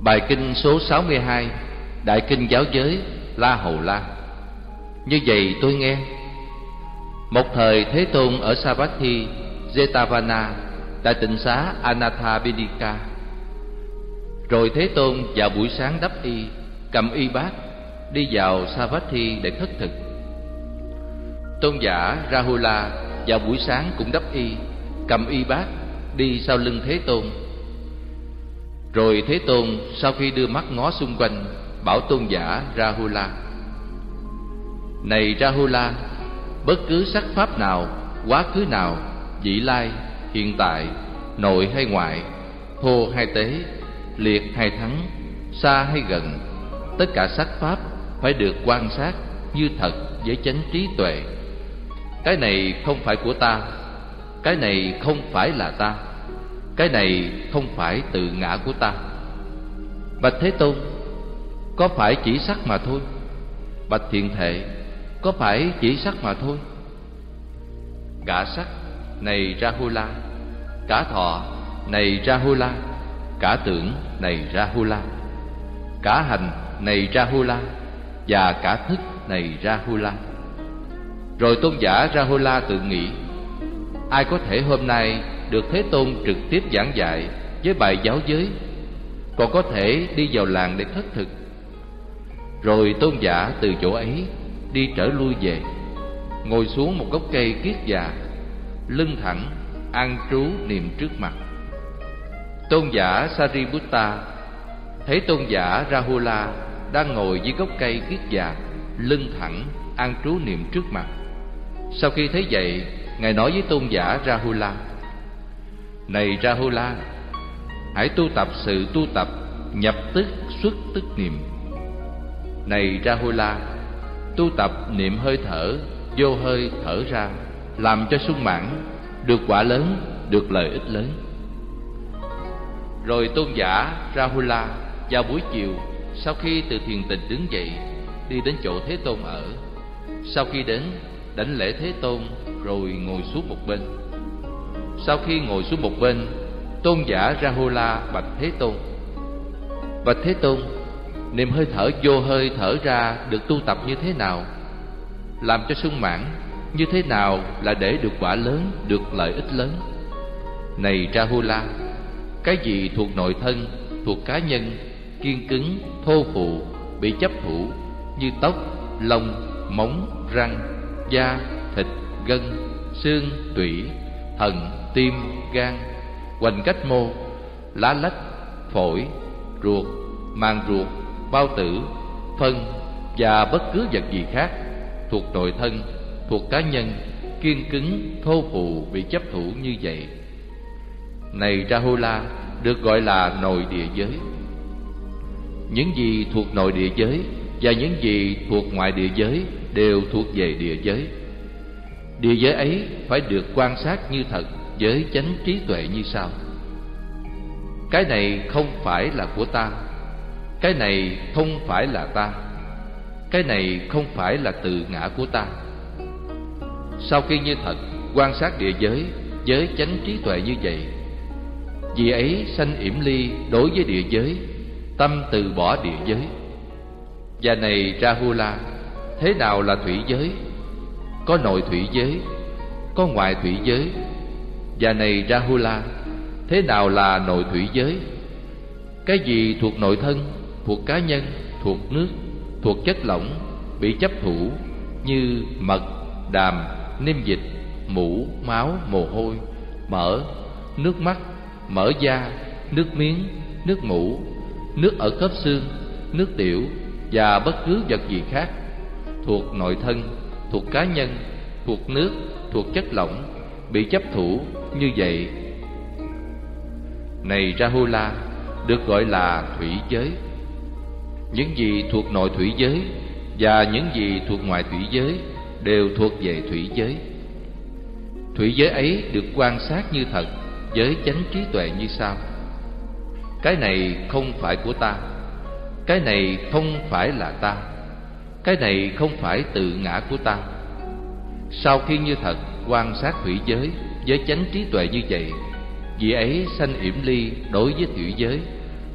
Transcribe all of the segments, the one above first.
Bài kinh số 62, Đại kinh giáo giới La Hầu La. Như vậy tôi nghe. Một thời Thế Tôn ở Savatthi, Jetavana, Đại tịnh xá Anathapindika. Rồi Thế Tôn vào buổi sáng đắp y, cầm y bát, đi vào Savatthi để khất thực. Tôn giả Rahula vào buổi sáng cũng đắp y, cầm y bát, đi sau lưng Thế Tôn. Rồi Thế Tôn sau khi đưa mắt ngó xung quanh, bảo tôn giả Rahula: Này Rahula, bất cứ sắc pháp nào, quá khứ nào, vị lai, hiện tại, nội hay ngoại, thô hay tế, liệt hay thắng, xa hay gần, tất cả sắc pháp phải được quan sát như thật với chánh trí tuệ. Cái này không phải của ta, cái này không phải là ta, cái này không phải tự ngã của ta. Bạch Thế Tôn, có phải chỉ sắc mà thôi? Bạch Thiện Thệ, có phải chỉ sắc mà thôi? Cả sắc, này Rahula; cả thọ, này Rahula; cả tưởng, này Rahula; cả hành, này Rahula; và cả thức, này Rahula. Rồi tôn giả Rahula tự nghĩ: ai có thể hôm nay được Thế Tôn trực tiếp giảng dạy với bài giáo giới, còn có thể đi vào làng để khất thực. Rồi tôn giả từ chỗ ấy đi trở lui về, ngồi xuống một gốc cây kiết già, lưng thẳng, an trú niệm trước mặt. Tôn giả Sariputta thấy tôn giả Rahula đang ngồi dưới gốc cây kiết già, lưng thẳng, an trú niệm trước mặt. Sau khi thấy vậy, ngài nói với tôn giả Rahula: Này Rahula, hãy tu tập sự tu tập nhập tức xuất tức niệm. Này Rahula, tu tập niệm hơi thở, vô hơi thở ra, làm cho sung mãn, được quả lớn, được lợi ích lớn. Rồi tôn giả Rahula vào buổi chiều, sau khi từ thiền tịnh đứng dậy, đi đến chỗ Thế Tôn ở. Sau khi đến, đảnh lễ Thế Tôn, rồi ngồi xuống một bên. Sau khi ngồi xuống một bên, tôn giả Rahula bạch Thế Tôn: Bạch Thế Tôn, niệm hơi thở vô hơi thở ra được tu tập như thế nào? Làm cho sung mãn như thế nào là để được quả lớn, được lợi ích lớn? Này Rahula, cái gì thuộc nội thân, thuộc cá nhân, kiên cứng, thô phụ, bị chấp thủ, như tóc, lông, móng, răng, da, thịt, gân, xương, tủy, thận, tim, gan, hoành cách mô, lá lách, phổi, ruột, màng ruột, bao tử, phân và bất cứ vật gì khác thuộc nội thân, thuộc cá nhân, kiên cứng, thô phụ, bị chấp thủ như vậy, này Rahula, được gọi là nội địa giới. Những gì thuộc nội địa giới và những gì thuộc ngoại địa giới đều thuộc về địa giới. Địa giới ấy phải được quan sát như thật với chánh trí tuệ như sau: cái này không phải là của ta, cái này không phải là ta, cái này không phải là tự ngã của ta. Sau khi như thật quan sát địa giới với chánh trí tuệ như vậy, vì ấy sanh yểm ly đối với địa giới, tâm từ bỏ địa giới. Và này Rahula, thế nào là thủy giới? Có nội thủy giới, có ngoại thủy giới. Và này Rahula, thế nào là nội thủy giới? Cái gì thuộc nội thân, thuộc cá nhân, thuộc nước, thuộc chất lỏng, bị chấp thủ, như mật, đàm, niêm dịch, mũ, máu, mồ hôi, mỡ, nước mắt, mỡ da, nước miếng, nước mũ, nước ở khớp xương, nước tiểu và bất cứ vật gì khác thuộc nội thân, thuộc cá nhân, thuộc nước, thuộc chất lỏng, bị chấp thủ như vậy, này Rahula, được gọi là thủy giới. Những gì thuộc nội thủy giới và những gì thuộc ngoại thủy giới đều thuộc về thủy giới. Thủy giới ấy được quan sát như thật với chánh trí tuệ như sau: cái này không phải của ta, cái này không phải là ta, cái này không phải tự ngã của ta. Sau khi như thật quan sát thủy giới với chánh trí tuệ như vậy, vì ấy sanh yểm ly đối với thủy giới,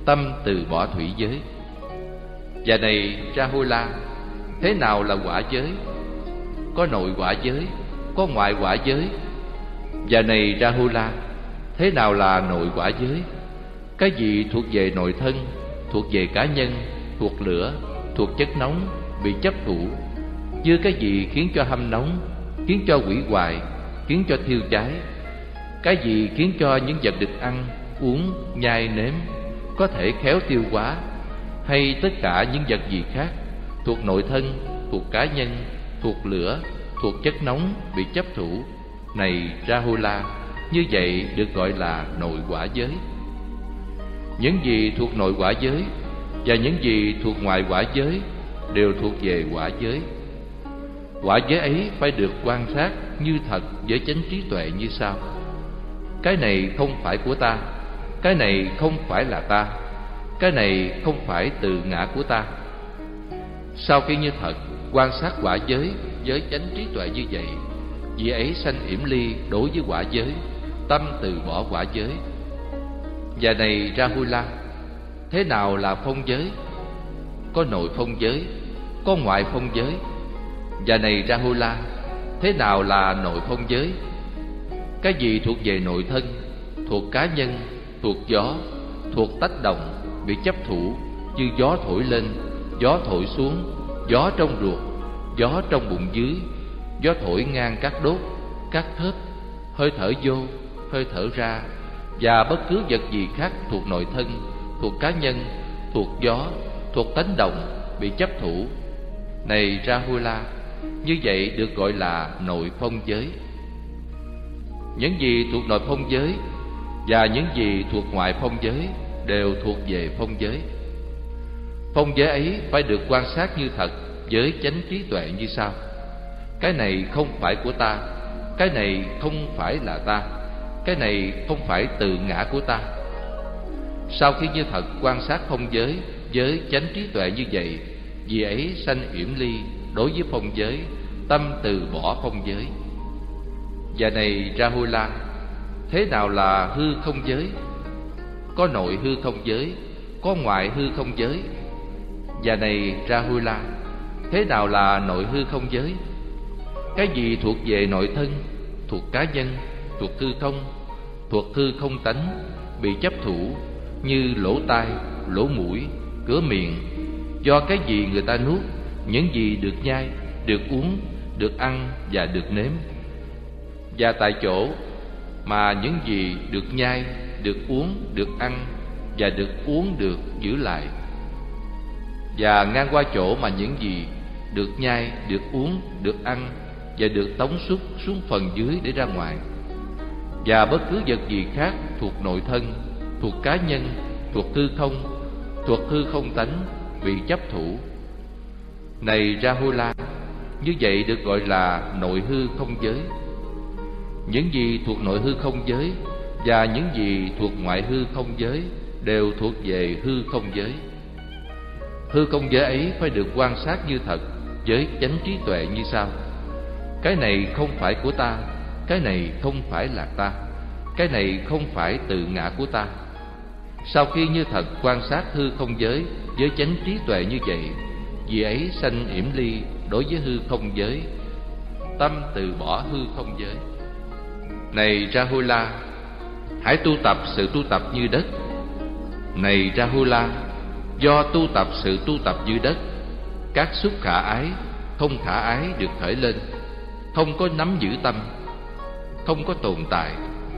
tâm từ bỏ thủy giới. Và này Rahula, thế nào là quả giới? Có nội quả giới, có ngoại quả giới. Và này Rahula, thế nào là nội quả giới? Cái gì thuộc về nội thân, thuộc về cá nhân, thuộc lửa, thuộc chất nóng, bị chấp thủ? Như cái gì khiến cho hâm nóng, khiến cho hủy hoại, khiến cho thiêu cháy? Cái gì khiến cho những vật được ăn, uống, nhai nếm có thể khéo tiêu hóa? Hay tất cả những vật gì khác thuộc nội thân, thuộc cá nhân, thuộc lửa, thuộc chất nóng bị chấp thủ? Này Rahula, như vậy được gọi là nội quả giới. Những gì thuộc nội quả giới và những gì thuộc ngoại quả giới đều thuộc về quả giới. Quả giới ấy phải được quan sát như thật với chánh trí tuệ như sau: cái này không phải của ta, cái này không phải là ta, cái này không phải từ ngã của ta. Sau khi như thật quan sát quả giới với chánh trí tuệ như vậy, vị ấy sanh yểm ly đối với quả giới, tâm từ bỏ quả giới. Và này Rahula, thế nào là phong giới? Có nội phong giới, có ngoại phong giới. Và này Rahula, thế nào là nội phong giới? Cái gì thuộc về nội thân, thuộc cá nhân, thuộc gió, thuộc tách đồng, bị chấp thủ, như gió thổi lên, gió thổi xuống, gió trong ruột, gió trong bụng dưới, gió thổi ngang các đốt, các thớt, hơi thở vô, hơi thở ra, và bất cứ vật gì khác thuộc nội thân, thuộc cá nhân, thuộc gió, thuộc tánh đồng, bị chấp thủ. Này Rahula, như vậy được gọi là nội phong giới. Những gì thuộc nội phong giới và những gì thuộc ngoại phong giới đều thuộc về phong giới. Phong giới ấy phải được quan sát như thật với chánh trí tuệ như sau: cái này không phải của ta, cái này không phải là ta, cái này không phải từ ngã của ta. Sau khi như thật quan sát phong giới với chánh trí tuệ như vậy, vì ấy sanh yểm ly đối với phong giới, tâm từ bỏ phong giới. Và này Rahula, thế nào là hư không giới? Có nội hư không giới, có ngoại hư không giới. Và này Rahula, thế nào là nội hư không giới? Cái gì thuộc về nội thân, thuộc cá nhân, thuộc hư không tánh, bị chấp thủ, như lỗ tai, lỗ mũi, cửa miệng, do cái gì người ta nuốt, những gì được nhai, được uống, được ăn và được nếm. Và tại chỗ mà những gì được nhai, được uống, được ăn và được uống được giữ lại, và ngang qua chỗ mà những gì được nhai, được uống, được ăn và được tống xúc xuống phần dưới để ra ngoài. Và bất cứ vật gì khác thuộc nội thân, thuộc cá nhân, thuộc hư không tánh, bị chấp thủ. Này Rahula, như vậy được gọi là nội hư không giới. Những gì thuộc nội hư không giới và những gì thuộc ngoại hư không giới đều thuộc về hư không giới. Hư không giới ấy phải được quan sát như thật với chánh trí tuệ như sau: cái này không phải của ta, cái này không phải là ta, cái này không phải từ ngã của ta. Sau khi như thật quan sát hư không giới với chánh trí tuệ như vậy, vì ấy sanh yểm ly đối với hư không giới, tâm từ bỏ hư không giới. Này Rahula, hãy tu tập sự tu tập như đất. Này Rahula, do tu tập sự tu tập như đất, các xúc khả ái, không khả ái được khởi lên, không có nắm giữ tâm, không có tồn tại.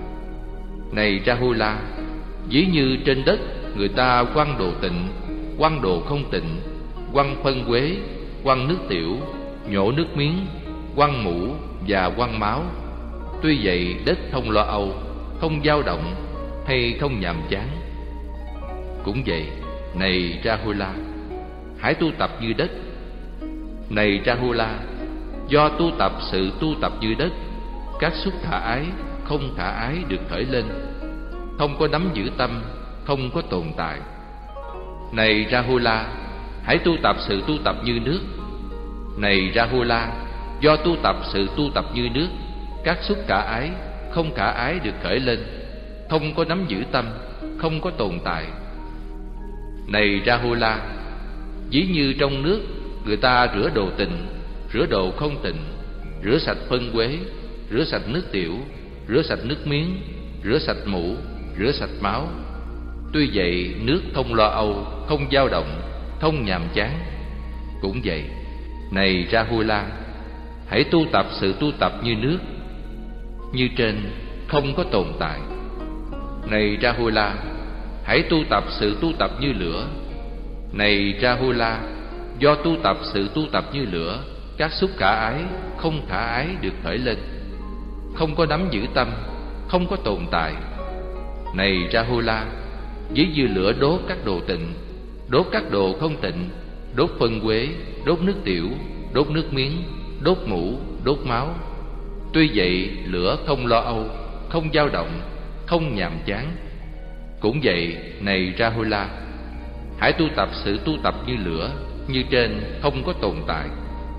Này Rahula, ví như trên đất người ta quăng đồ tịnh, quăng đồ không tịnh, quăng phân quế, quăng nước tiểu, nhổ nước miếng, quăng mũ và quăng máu. Tuy vậy đất không lo âu, không dao động hay không nhàm chán. Cũng vậy, này Rahula, hãy tu tập như đất. Này Rahula, do tu tập sự tu tập như đất, các xúc khả ái, không khả ái được khởi lên, không có nắm giữ tâm, không có tồn tại. Này Rahula, hãy tu tập sự tu tập như nước. Này Rahula, do tu tập sự tu tập như nước, các xúc khả ái, không khả ái được khởi lên, không có nắm giữ tâm, không có tồn tại. Này Rahula, ví như trong nước người ta rửa đồ tịnh, rửa đồ không tịnh, rửa sạch phân uế, rửa sạch nước tiểu, rửa sạch nước miếng, rửa sạch mũ, rửa sạch máu. Tuy vậy nước không lo âu, không dao động, không nhàm chán. Cũng vậy, này Rahula, hãy tu tập sự tu tập như nước, như trên, không có tồn tại. Này Rahula, hãy tu tập sự tu tập như lửa. Này Rahula, do tu tập sự tu tập như lửa, các xúc khả ái, không khả ái được khởi lên, không có nắm giữ tâm, không có tồn tại. Này Rahula, ví như lửa đốt các đồ tịnh, đốt các đồ không tịnh, đốt phân uế, đốt nước tiểu, đốt nước miếng, đốt mũ, đốt máu. Tuy vậy lửa không lo âu, không dao động, không nhàm chán. Cũng vậy, này Rahula, hãy tu tập sự tu tập như lửa, như trên, không có tồn tại.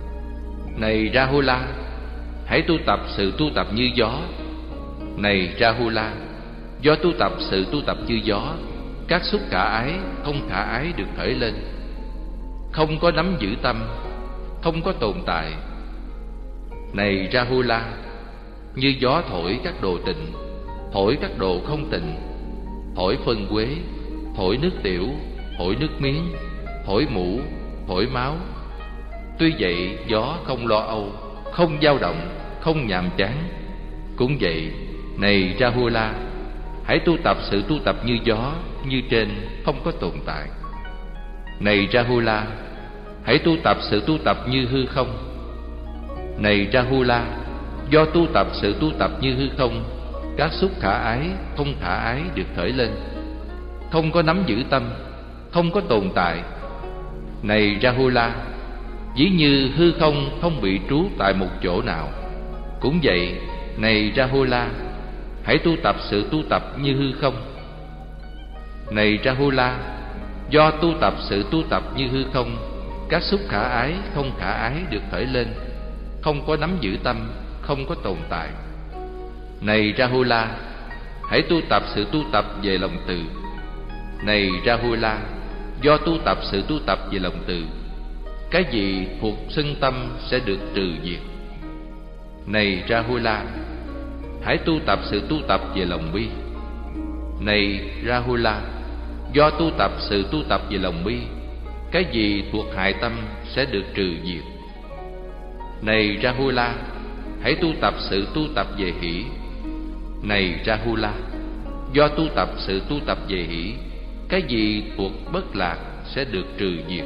Này Rahula, hãy tu tập sự tu tập như gió. Này Rahula, do tu tập sự tu tập như gió, các xúc khả ái, không khả ái được khởi lên, không có nắm giữ tâm, không có tồn tại. Này Rahula, như gió thổi các đồ tịnh, thổi các đồ không tịnh, thổi phân uế, thổi nước tiểu, thổi nước miếng, thổi mũ, thổi máu. Tuy vậy gió không lo âu, không dao động, không nhàm chán. Cũng vậy, này Rahula, hãy tu tập sự tu tập như gió, như trên, không có tồn tại. Này Rahula, hãy tu tập sự tu tập như hư không. Này Rahula, do tu tập sự tu tập như hư không, các xúc khả ái, không khả ái được khởi lên, không có nắm giữ tâm, không có tồn tại. Này Rahula, ví như hư không bị trú tại một chỗ nào. Cũng vậy, này Rahula, hãy tu tập sự tu tập như hư không. Này Rahula, do tu tập sự tu tập như hư không, các xúc khả ái, không khả ái được khởi lên, không có nắm giữ tâm, không có tồn tại. Này Rahula, hãy tu tập sự tu tập về lòng từ. Này Rahula, do tu tập sự tu tập về lòng từ, cái gì thuộc xưng tâm sẽ được trừ diệt. Này Rahula, hãy tu tập sự tu tập về lòng bi. Này Rahula, do tu tập sự tu tập về lòng bi, cái gì thuộc hại tâm sẽ được trừ diệt. Này Rahula, hãy tu tập sự tu tập về hỷ. Này Rahula, do tu tập sự tu tập về hỷ, cái gì thuộc bất lạc sẽ được trừ diệt.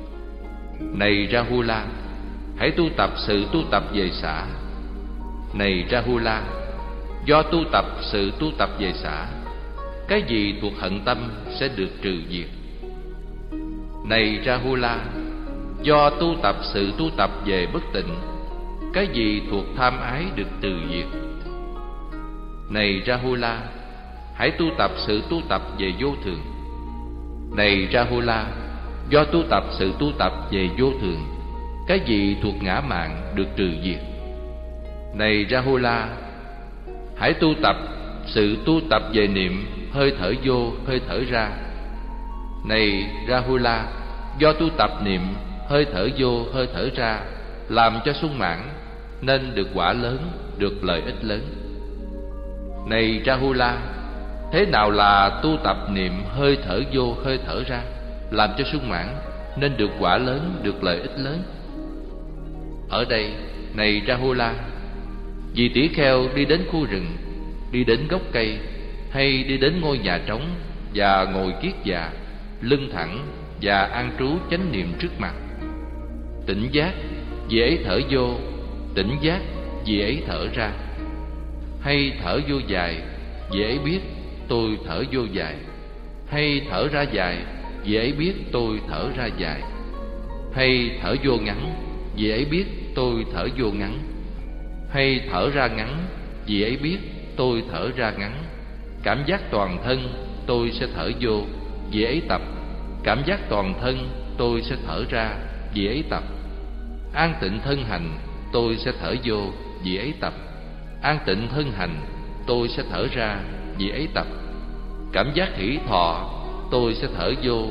Này Rahula, hãy tu tập sự tu tập về xả. Này Rahula, do tu tập sự tu tập về xả, cái gì thuộc hận tâm sẽ được trừ diệt. Này Rahula, do tu tập sự tu tập về bất tịnh, cái gì thuộc tham ái được trừ diệt. Này Rahula, hãy tu tập sự tu tập về vô thường. Này Rahula, do tu tập sự tu tập về vô thường, cái gì thuộc ngã mạn được trừ diệt. Này Rahula, hãy tu tập sự tu tập về niệm hơi thở vô, hơi thở ra. Này Rahula, do tu tập niệm hơi thở vô, hơi thở ra, làm cho sung mãn, nên được quả lớn, được lợi ích lớn. Này Rahula, thế nào là tu tập niệm hơi thở vô, hơi thở ra, làm cho sung mãn, nên được quả lớn, được lợi ích lớn? Ở đây, này Rahula, vì tỷ kheo đi đến khu rừng, đi đến gốc cây, hay đi đến ngôi nhà trống và ngồi kiết già, lưng thẳng và an trú chánh niệm trước mặt. Tỉnh giác, vì ấy thở vô; tỉnh giác, vì ấy thở ra. Hay thở vô dài, vì ấy biết tôi thở vô dài. Hay thở ra dài, vì ấy biết tôi thở ra dài. Hay thở vô ngắn, vì ấy biết tôi thở vô ngắn. Hay thở ra ngắn, vì ấy biết tôi thở ra ngắn. Cảm giác toàn thân tôi sẽ thở vô, vì ấy tập. Cảm giác toàn thân tôi sẽ thở ra, vì ấy tập. An tịnh thân hành tôi sẽ thở vô, vì ấy tập. An tịnh thân hành tôi sẽ thở ra, vì ấy tập. Cảm giác hỷ thọ tôi sẽ thở vô,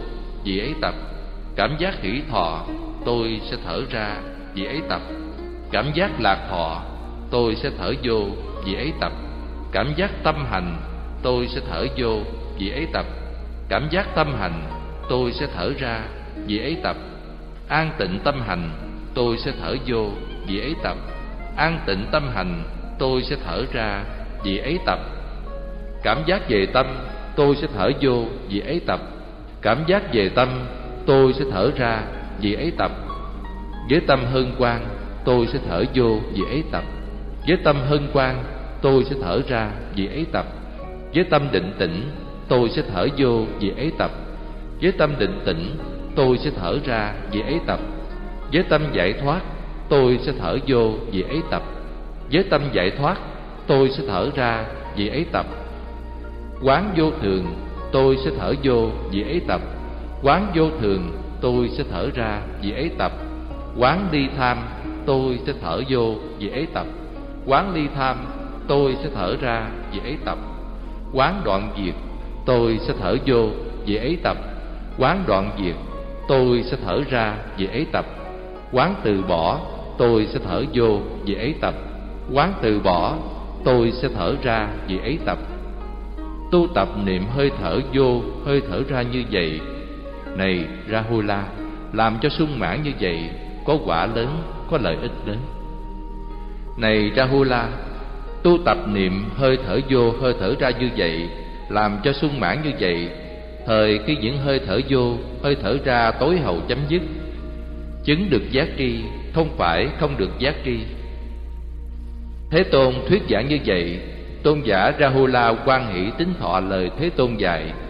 vì ấy tập. Cảm giác hỷ thọ tôi sẽ thở ra, vì ấy tập. Cảm giác lạc thọ tôi sẽ thở vô, vì ấy tập. Cảm giác tâm hành tôi sẽ thở vô, vì ấy tập. Cảm giác tâm hành tôi sẽ thở ra, vì ấy tập. An tịnh tâm hành tôi sẽ thở vô, vì ấy tập. An tịnh tâm hành tôi sẽ thở ra, vì ấy tập. Cảm giác về tâm tôi sẽ thở vô, vì ấy tập. Cảm giác về tâm tôi sẽ thở ra, vì ấy tập. Với tâm hân hoan tôi sẽ thở vô, vì ấy tập. Với tâm hân hoan tôi sẽ thở ra, vì ấy tập. Với tâm định tĩnh tôi sẽ thở vô, vì ấy tập. Với tâm định tĩnh tôi sẽ thở ra, vì ấy tập. Với tâm giải thoát tôi sẽ thở vô, vì ấy tập. Với tâm giải thoát tôi sẽ thở ra, vì ấy tập. Quán vô thường tôi sẽ thở vô, vì ấy tập. Quán vô thường tôi sẽ thở ra, vì ấy tập. Quán ly tham tôi sẽ thở vô, vì ấy tập. Quán ly tham tôi sẽ thở ra, vì ấy tập. Quán đoạn diệt tôi sẽ thở vô, vì ấy tập. Quán đoạn diệt tôi sẽ thở ra, vì ấy tập. Quán từ bỏ tôi sẽ thở vô, vì ấy tập. Quán từ bỏ tôi sẽ thở ra, vì ấy tập. Tu tập niệm hơi thở vô, hơi thở ra như vậy. Này Rahula, làm cho sung mãn như vậy, có quả lớn, có lợi ích lớn. Này Rahula, tu tập niệm hơi thở vô, hơi thở ra như vậy, làm cho sung mãn như vậy, thời khi những hơi thở vô, hơi thở ra tối hậu chấm dứt, chứng được giác tri, không phải không được giác tri. Thế Tôn thuyết giảng như vậy, tôn giả Rahula hoan hỷ tín thọ lời Thế Tôn dạy.